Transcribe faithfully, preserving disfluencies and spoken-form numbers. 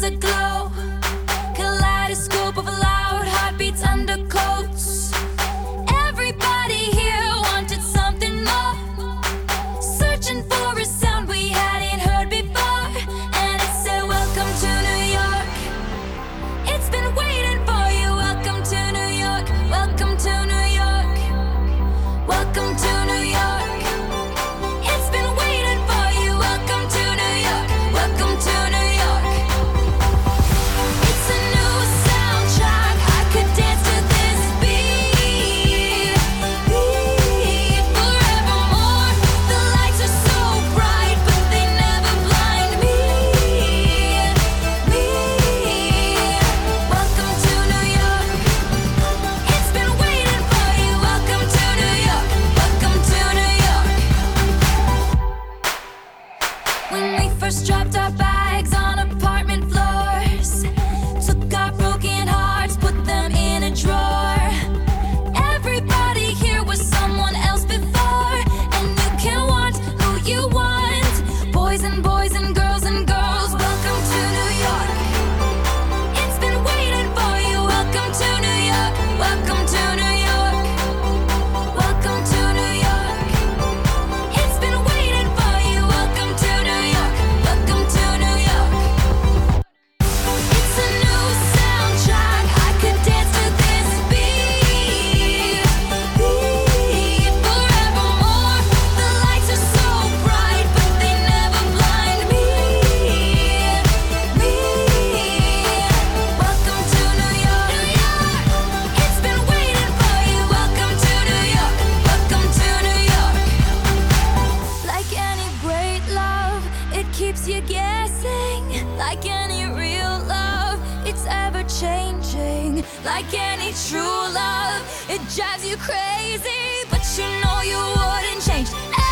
aglow. Kaleidoscope of loud heartbeats, undercoats. Everybody here wanted something more, searching for a sound we hadn't heard before. And it said, welcome to New York. It's been waiting for you. Welcome to New York. Welcome to New York. Welcome to New York. It's been waiting for you. Welcome to New York. Welcome to New York. It's a new soundtrack. I could dance to this beat, beat forevermore. The lights are so bright, but they never blind me, me. Welcome to New York. It's been waiting for you. Welcome to New York. Welcome to New York. When we first dropped our bags on apartment floors, took our broken hearts, put them in a drawer. Everybody here was someone else before, and you can want who you want. Boys and boys and girls and girls, welcome to New York. It's been waiting for you. Welcome to New York. Welcome to New York. Welcome to New York. It's been waiting for you. Welcome to New York. Welcome to New York. It's a new soundtrack. I could dance to this beat, beat forevermore. The lights are so bright, but they never blind me, me. Welcome to New York. New York. It's been waiting for you. Welcome to New York. Welcome to New York. Like any great love, it keeps you guessing. Like any real love, it's ever changing. Like any true love, it drives you crazy, but you know you wouldn't change